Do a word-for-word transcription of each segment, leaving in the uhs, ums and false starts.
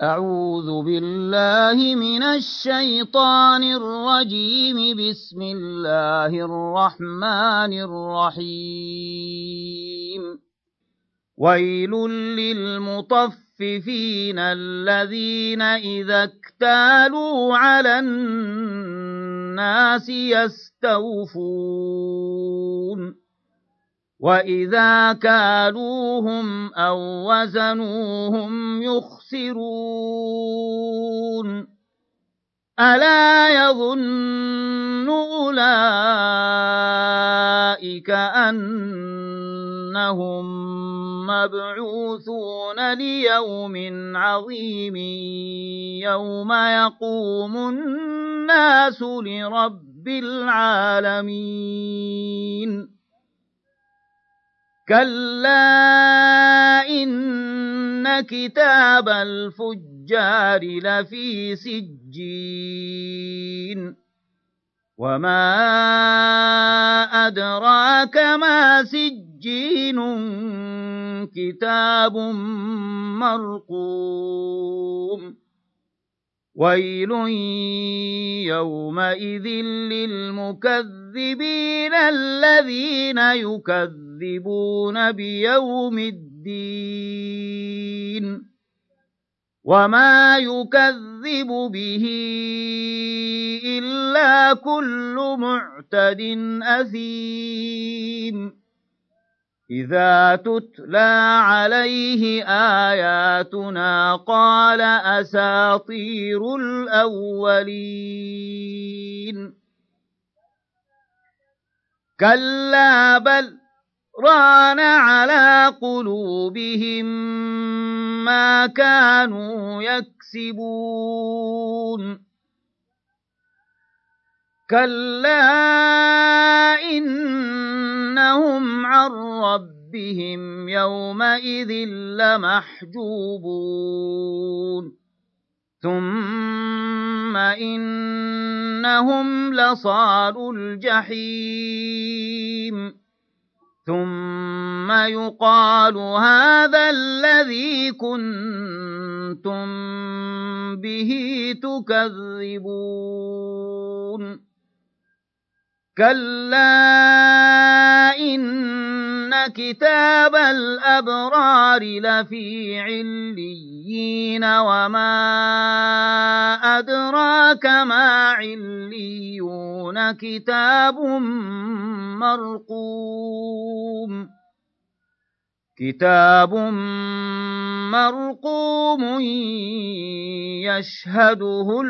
أعوذ بالله من الشيطان الرجيم. بسم الله الرحمن الرحيم. ويل للمطففين الذين إذا اكتالوا على الناس يستوفون وإذا كالوهم أو وزنوهم يخسرون. ألا يظن أولئك أنهم مبعوثون ليوم عظيم يوم يقوم الناس لرب العالمين. كلا إن كتاب الفجار لفي سجين. وما أدراك ما سجين كتاب مرقوم. ويل يومئذ للمكذبين الذين يكذبون بيوم الدين. وما يكذب به إلا كل معتد أثيم. إذا تتلى عليه آياتنا قال أساطير الأولين. كلا بل ران على قلوبهم ما كانوا يكسبون. كلا إنهم عن ربهم يومئذ لمحجوبون. ثم إنهم لصالو الجحيم. ثم يقال هذا الذي كنتم به تكذبون. كلا إن كتاب الأبرار لفي عليين. وما أدراك ما عليون كتاب مرقوم. كتاب مرقوم يشهده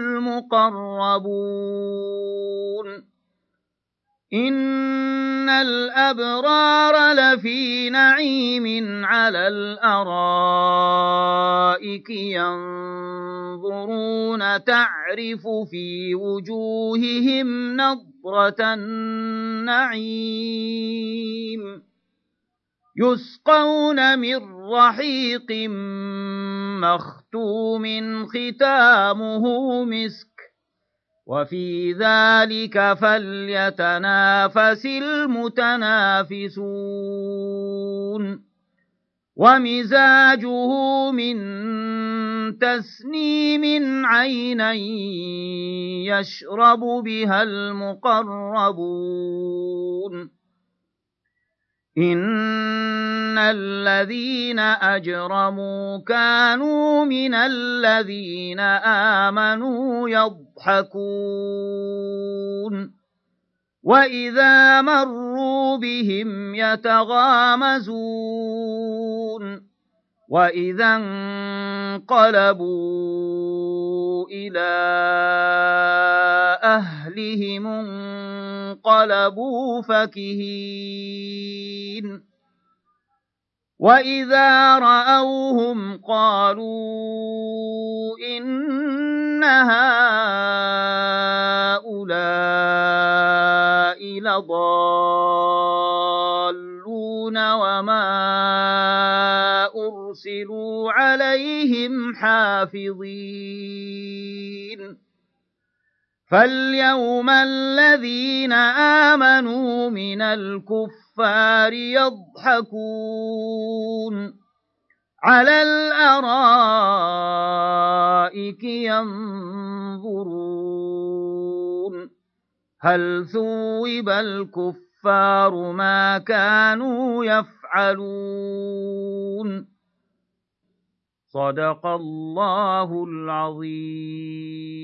المقربون. إن الأبرار لفي نعيم على الأرائك ينظرون تعرف في وجوههم نضرة النعيم. يسقون من رحيق مختوم ختامه مسك. وفي ذلك فليتنافس المتنافسون. ومزاجه من تسنيم عينا يشرب بها المقربون. إن الذين أجرموا كانوا من الذين آمنوا يضحكون. وإذا مروا بهم يتغامزون. وإذا انقلبوا إلى أهلهم انقلبوا فكهين. وإذا رأوهم قالوا إن هؤلاء لضالون وما أرسلوا عليهم حافظين. فاليوم الذين آمنوا من الكفار يضحكون على الأرائك ينظرون هل ثوب الكفار ما كانوا يفعلون صدق الله العظيم.